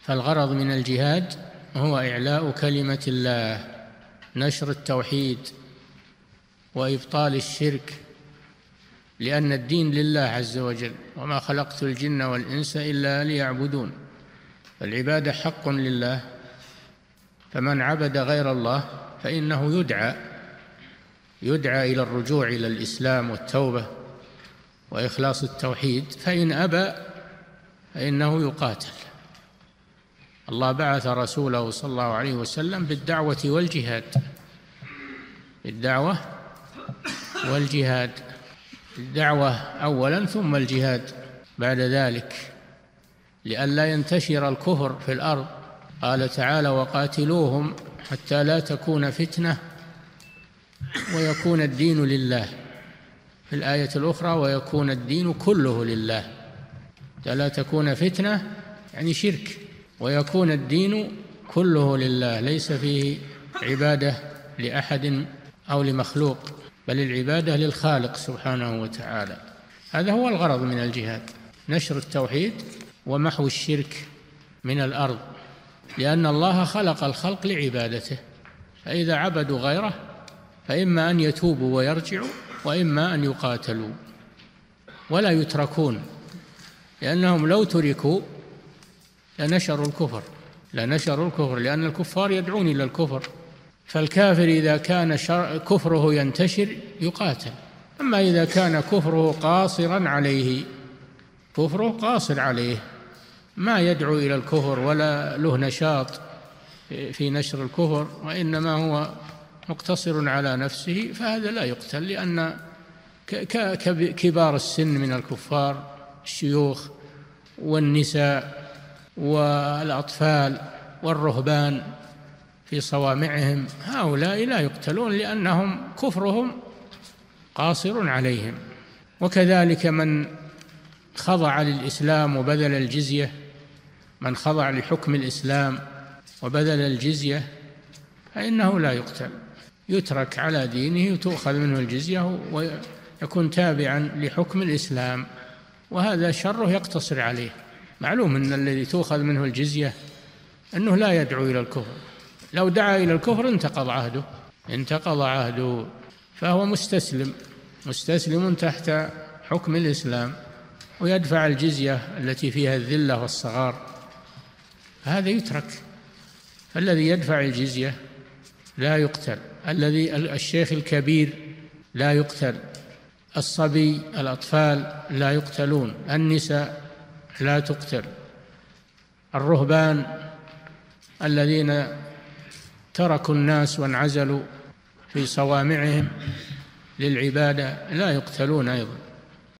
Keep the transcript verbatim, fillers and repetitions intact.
فالغرض من الجهاد هو إعلاء كلمة الله، نشر التوحيد وإبطال الشرك، لأن الدين لله عز وجل، وما خلقت الجن والإنس إلا ليعبدون. فالعبادة حق لله، فمن عبد غير الله فإنه يدعى يدعى إلى الرجوع إلى الإسلام والتوبة وإخلاص التوحيد، فإن أبى فإنه يقاتل. الله بعث رسوله صلى الله عليه وسلم بالدعوة والجهاد بالدعوة والجهاد الدعوة أولا ثم الجهاد بعد ذلك، لئلا ينتشر الكفر في الأرض. قال تعالى: وقاتلوهم حتى لا تكون فتنة ويكون الدين لله. في الآية الأخرى: ويكون الدين كله لله. حتى لا تكون فتنة يعني شرك، ويكون الدين كله لله، ليس فيه عبادة لأحد أو لمخلوق، بل العبادة للخالق سبحانه وتعالى. هذا هو الغرض من الجهاد، نشر التوحيد ومحو الشرك من الأرض، لأن الله خلق الخلق لعبادته، فإذا عبدوا غيره فإما أن يتوبوا ويرجعوا، وإما أن يقاتلوا ولا يتركون، لأنهم لو تركوا لنشروا الكفر لنشروا الكفر لأن الكفار يدعون إلى الكفر. فالكافر إذا كان كفره ينتشر يقاتل، أما إذا كان كفره قاصرا عليه كفره قاصر عليه ما يدعو إلى الكفر ولا له نشاط في نشر الكفر، وإنما هو مقتصر على نفسه، فهذا لا يقتل، لأن كبار السن من الكفار، الشيوخ والنساء والأطفال والرهبان في صوامعهم، هؤلاء لا يقتلون لأنهم كفرهم قاصر عليهم. وكذلك من خضع للإسلام وبذل الجزية من خضع لحكم الإسلام وبذل الجزية فإنه لا يقتل، يترك على دينه وتؤخذ منه الجزية ويكون تابعا لحكم الإسلام، وهذا شره يقتصر عليه. معلوم أن الذي تؤخذ منه الجزية أنه لا يدعو إلى الكفر، لو دعا إلى الكفر انتقض عهده انتقض عهده فهو مستسلم مستسلم تحت حكم الإسلام، ويدفع الجزية التي فيها الذلة والصغار، هذا يترك. فالذي يدفع الجزية لا يقتل، الذي الشيخ الكبير لا يقتل، الصبي الأطفال لا يقتلون، النساء لا تقتل، الرهبان الذين تركوا الناس وانعزلوا في صوامعهم للعبادة لا يقتلون أيضا.